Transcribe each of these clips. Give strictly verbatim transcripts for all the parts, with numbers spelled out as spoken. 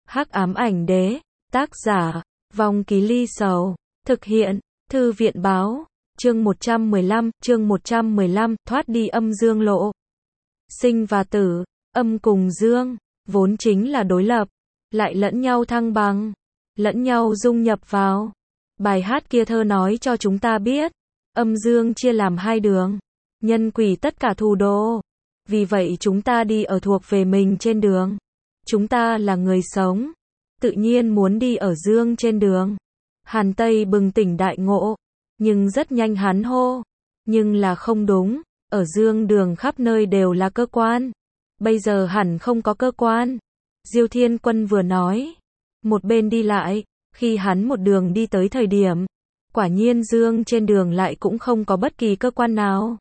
Hắc ám ảnh đế, tác giả, Vong Ký Ly Sầu, thực hiện, Thư viện báo, chương một trăm mười lăm, chương một trăm mười lăm, thoát đi âm dương lộ. Sinh và tử, âm cùng dương, vốn chính là đối lập, lại lẫn nhau thăng bằng, lẫn nhau dung nhập vào. Bài hát kia thơ nói cho chúng ta biết, âm dương chia làm hai đường, nhân quỷ tất cả thù đô. Vì vậy chúng ta đi ở thuộc về mình trên đường. Chúng ta là người sống, tự nhiên muốn đi ở dương trên đường. Hàn Tây bừng tỉnh đại ngộ, nhưng rất nhanh hắn hô, nhưng là không đúng, ở dương đường khắp nơi đều là cơ quan. Bây giờ hẳn không có cơ quan. Diêu Thiên Quân vừa nói, một bên đi lại, khi hắn một đường đi tới thời điểm, quả nhiên dương trên đường lại cũng không có bất kỳ cơ quan nào.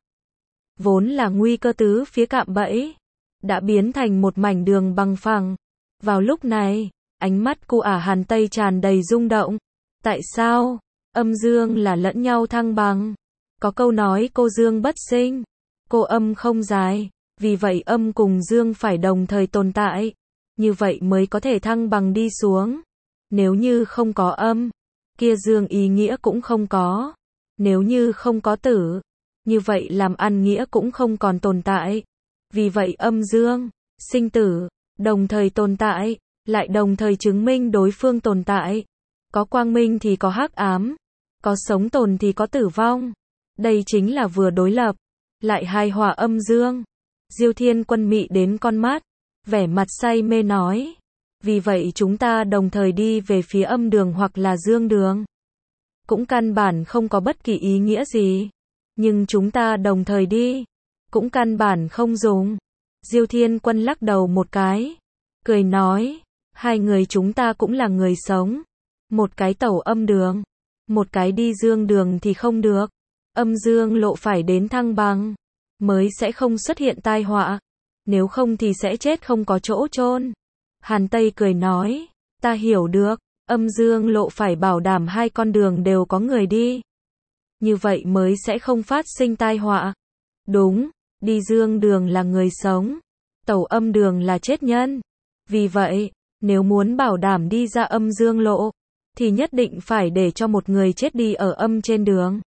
Vốn là nguy cơ tứ phía cạm bẫy, đã biến thành một mảnh đường bằng phẳng. Vào lúc này, ánh mắt của ả Hàn Tây tràn đầy rung động. Tại sao? Âm dương là lẫn nhau thăng bằng. Có câu nói cô dương bất sinh, cô âm không dài, vì vậy âm cùng dương phải đồng thời tồn tại, như vậy mới có thể thăng bằng đi xuống. Nếu như không có âm, kia dương ý nghĩa cũng không có. Nếu như không có tử, như vậy làm ăn nghĩa cũng không còn tồn tại. Vì vậy âm dương, sinh tử, đồng thời tồn tại, lại đồng thời chứng minh đối phương tồn tại. Có quang minh thì có hắc ám, có sống tồn thì có tử vong. Đây chính là vừa đối lập, lại hài hòa âm dương. Diêu Thiên Quân mị đến con mắt, vẻ mặt say mê nói, vì vậy chúng ta đồng thời đi về phía âm đường hoặc là dương đường. Cũng căn bản không có bất kỳ ý nghĩa gì. Nhưng chúng ta đồng thời đi, cũng căn bản không dùng. Diêu Thiên Quân lắc đầu một cái, cười nói, hai người chúng ta cũng là người sống. Một cái tẩu âm đường, một cái đi dương đường thì không được. Âm dương lộ phải đến thăng bằng, mới sẽ không xuất hiện tai họa. Nếu không thì sẽ chết không có chỗ chôn. Hàn Tây cười nói, ta hiểu được, âm dương lộ phải bảo đảm hai con đường đều có người đi. Như vậy mới sẽ không phát sinh tai họa. Đúng, đi dương đường là người sống, tẩu âm đường là chết nhân. Vì vậy, nếu muốn bảo đảm đi ra âm dương lộ, thì nhất định phải để cho một người chết đi ở âm trên đường.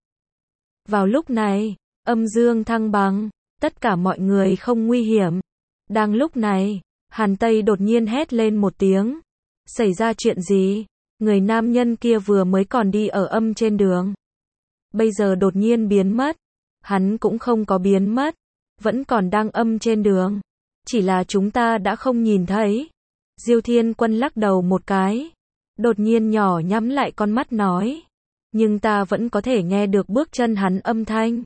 Vào lúc này, âm dương thăng bằng, tất cả mọi người không nguy hiểm. Đang lúc này, Hàn Tây đột nhiên hét lên một tiếng. Xảy ra chuyện gì? Người nam nhân kia vừa mới còn đi ở âm trên đường, bây giờ đột nhiên biến mất. Hắn cũng không có biến mất, vẫn còn đang âm trên đường, chỉ là chúng ta đã không nhìn thấy. Diêu Thiên Quân lắc đầu một cái, đột nhiên nhỏ nhắm lại con mắt nói, nhưng ta vẫn có thể nghe được bước chân hắn âm thanh.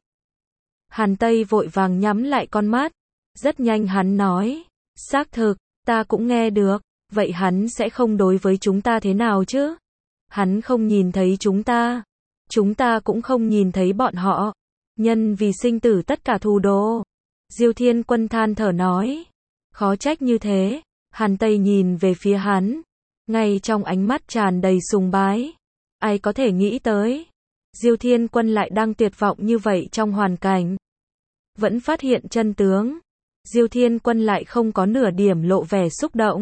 Hàn Tây vội vàng nhắm lại con mắt, rất nhanh hắn nói, xác thực, ta cũng nghe được, vậy hắn sẽ không đối với chúng ta thế nào chứ? Hắn không nhìn thấy chúng ta, chúng ta cũng không nhìn thấy bọn họ. Nhân vì sinh tử tất cả thù đô. Diêu Thiên Quân than thở nói, khó trách như thế. Hàn Tây nhìn về phía hắn, ngay trong ánh mắt tràn đầy sùng bái. Ai có thể nghĩ tới, Diêu Thiên Quân lại đang tuyệt vọng như vậy trong hoàn cảnh. Vẫn phát hiện chân tướng, Diêu Thiên Quân lại không có nửa điểm lộ vẻ xúc động.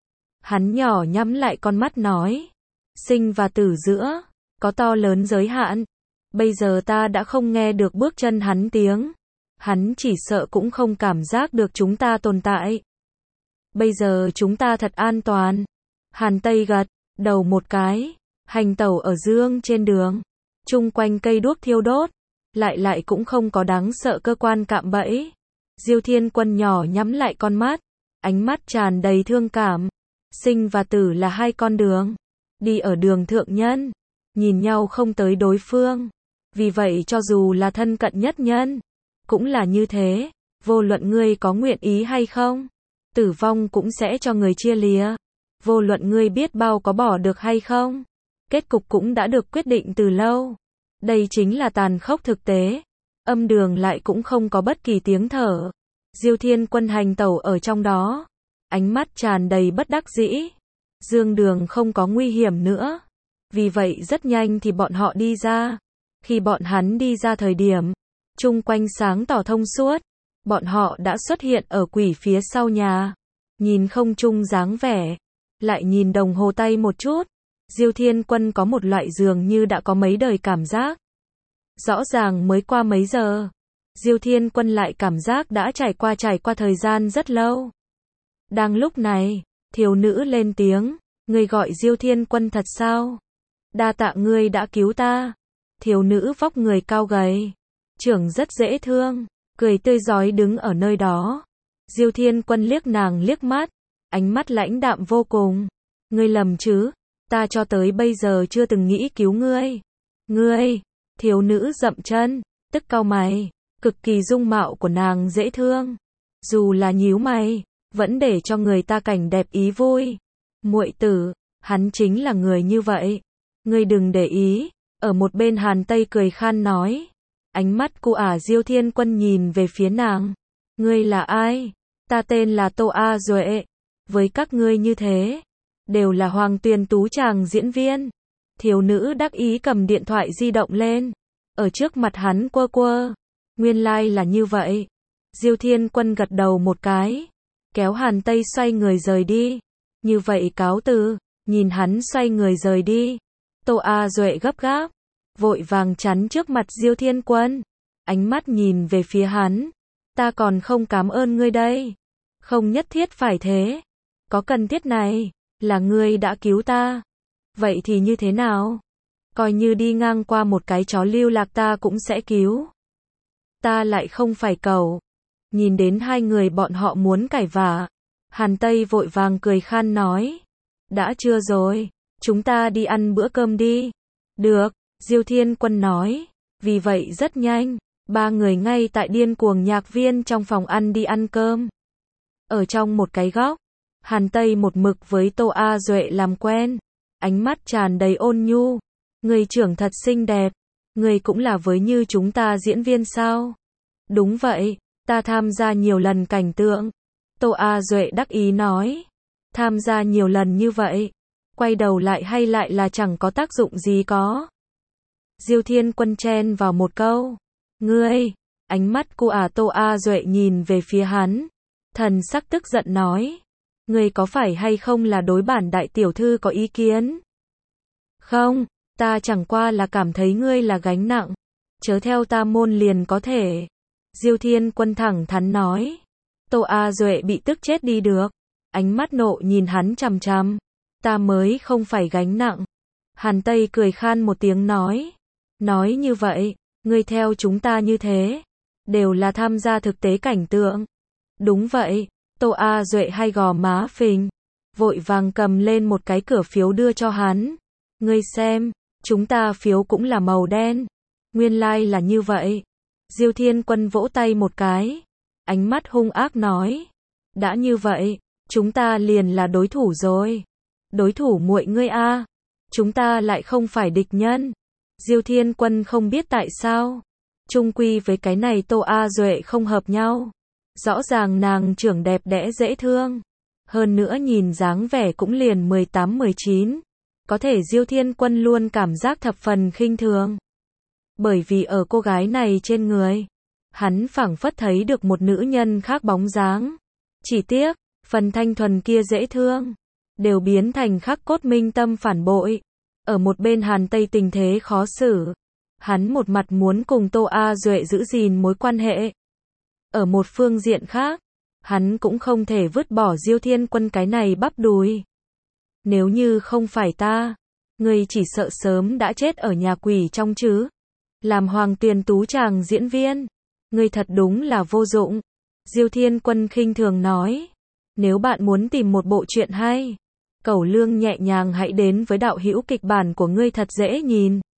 Hắn nhỏ nhắm lại con mắt nói, sinh và tử giữa, có to lớn giới hạn. Bây giờ ta đã không nghe được bước chân hắn tiếng. Hắn chỉ sợ cũng không cảm giác được chúng ta tồn tại. Bây giờ chúng ta thật an toàn. Hàn Tây gật đầu một cái, hành tẩu ở dương trên đường, chung quanh cây đuốc thiêu đốt, lại lại cũng không có đáng sợ cơ quan cạm bẫy. Diêu Thiên Quân nhỏ nhắm lại con mắt, ánh mắt tràn đầy thương cảm. Sinh và tử là hai con đường, đi ở đường thượng nhân, nhìn nhau không tới đối phương. Vì vậy cho dù là thân cận nhất nhân, cũng là như thế, vô luận ngươi có nguyện ý hay không, tử vong cũng sẽ cho người chia lìa. Vô luận ngươi biết bao có bỏ được hay không, kết cục cũng đã được quyết định từ lâu. Đây chính là tàn khốc thực tế. Âm đường lại cũng không có bất kỳ tiếng thở. Diêu Thiên Quân hành tẩu ở trong đó, ánh mắt tràn đầy bất đắc dĩ. Dương đường không có nguy hiểm nữa, vì vậy rất nhanh thì bọn họ đi ra. Khi bọn hắn đi ra thời điểm, chung quanh sáng tỏ thông suốt, bọn họ đã xuất hiện ở quỷ phía sau nhà. Nhìn không trung dáng vẻ, lại nhìn đồng hồ tay một chút. Diêu Thiên Quân có một loại dường như đã có mấy đời cảm giác. Rõ ràng mới qua mấy giờ. Diêu Thiên Quân lại cảm giác đã trải qua trải qua thời gian rất lâu. Đang lúc này, thiếu nữ lên tiếng, ngươi gọi Diêu Thiên Quân thật sao? Đa tạ ngươi đã cứu ta. Thiếu nữ vóc người cao gầy, trưởng rất dễ thương, cười tươi rói đứng ở nơi đó. Diêu Thiên Quân liếc nàng liếc mắt, ánh mắt lãnh đạm vô cùng. Ngươi lầm chứ, ta cho tới bây giờ chưa từng nghĩ cứu ngươi. Ngươi, thiếu nữ dậm chân, tức cau mày, cực kỳ dung mạo của nàng dễ thương. Dù là nhíu mày, vẫn để cho người ta cảnh đẹp ý vui. Muội tử, hắn chính là người như vậy. Ngươi đừng để ý. Ở một bên Hàn Tây cười khan nói. Ánh mắt cu ả Diêu Thiên Quân nhìn về phía nàng. Ngươi là ai? Ta tên là Tô A Duệ. Với các ngươi như thế, đều là Hoàng Tuyền Tú chàng diễn viên. Thiếu nữ đắc ý cầm điện thoại di động lên, ở trước mặt hắn quơ quơ. Nguyên lai like là như vậy. Diêu Thiên Quân gật đầu một cái, kéo Hàn Tây xoay người rời đi. Như vậy cáo từ. Nhìn hắn xoay người rời đi, Tô A Duệ gấp gáp, vội vàng chắn trước mặt Diêu Thiên Quân, ánh mắt nhìn về phía hắn. Ta còn không cảm ơn ngươi đây. Không nhất thiết phải thế. Có cần thiết này, là ngươi đã cứu ta. Vậy thì như thế nào? Coi như đi ngang qua một cái chó lưu lạc ta cũng sẽ cứu. Ta lại không phải cẩu. Nhìn đến hai người bọn họ muốn cãi vã, Hàn Tây vội vàng cười khan nói. Đã trưa rồi, chúng ta đi ăn bữa cơm đi. Được, Diêu Thiên Quân nói. Vì vậy rất nhanh, ba người ngay tại điên cuồng nhạc viên trong phòng ăn đi ăn cơm. Ở trong một cái góc, Hàn Tây một mực với Tô A Duệ làm quen, ánh mắt tràn đầy ôn nhu. Người trưởng thật xinh đẹp, người cũng là với như chúng ta diễn viên sao? Đúng vậy, ta tham gia nhiều lần cảnh tượng. Tô A Duệ đắc ý nói. Tham gia nhiều lần như vậy, quay đầu lại hay lại là chẳng có tác dụng gì có. Diêu Thiên Quân chen vào một câu. Ngươi, ánh mắt cô ả Tô A Duệ nhìn về phía hắn, thần sắc tức giận nói. Ngươi có phải hay không là đối bản đại tiểu thư có ý kiến? Không, ta chẳng qua là cảm thấy ngươi là gánh nặng. Chớ theo ta môn liền có thể. Diêu Thiên Quân thẳng thắn nói. Tô A Duệ bị tức chết đi được. Ánh mắt nộ nhìn hắn chằm chằm. Ta mới không phải gánh nặng. Hàn Tây cười khan một tiếng nói. Nói như vậy, ngươi theo chúng ta như thế, đều là tham gia thực tế cảnh tượng. Đúng vậy, Tô A Duệ hay gò má phình, vội vàng cầm lên một cái cửa phiếu đưa cho hắn. Ngươi xem, chúng ta phiếu cũng là màu đen. Nguyên lai like là như vậy. Diêu Thiên Quân vỗ tay một cái, ánh mắt hung ác nói. Đã như vậy, chúng ta liền là đối thủ rồi. Đối thủ muội ngươi a, chúng ta lại không phải địch nhân. Diêu Thiên Quân không biết tại sao, chung quy với cái này Tô A Duệ không hợp nhau. Rõ ràng nàng trưởng đẹp đẽ dễ thương, hơn nữa nhìn dáng vẻ cũng liền mười tám mười chín. Có thể Diêu Thiên Quân luôn cảm giác thập phần khinh thường. Bởi vì ở cô gái này trên người, hắn phảng phất thấy được một nữ nhân khác bóng dáng. Chỉ tiếc, phần thanh thuần kia dễ thương, đều biến thành khắc cốt minh tâm phản bội. Ở một bên Hàn Tây tình thế khó xử. Hắn một mặt muốn cùng Tô A Duệ giữ gìn mối quan hệ. Ở một phương diện khác, hắn cũng không thể vứt bỏ Diêu Thiên Quân cái này bắp đùi. Nếu như không phải ta, ngươi chỉ sợ sớm đã chết ở nhà quỷ trong chứ. Làm Hoàng Tuyền Tú chàng diễn viên, ngươi thật đúng là vô dụng. Diêu Thiên Quân khinh thường nói. Nếu bạn muốn tìm một bộ truyện hay, cẩu lương nhẹ nhàng hãy đến với đạo hữu kịch bản của ngươi thật dễ nhìn.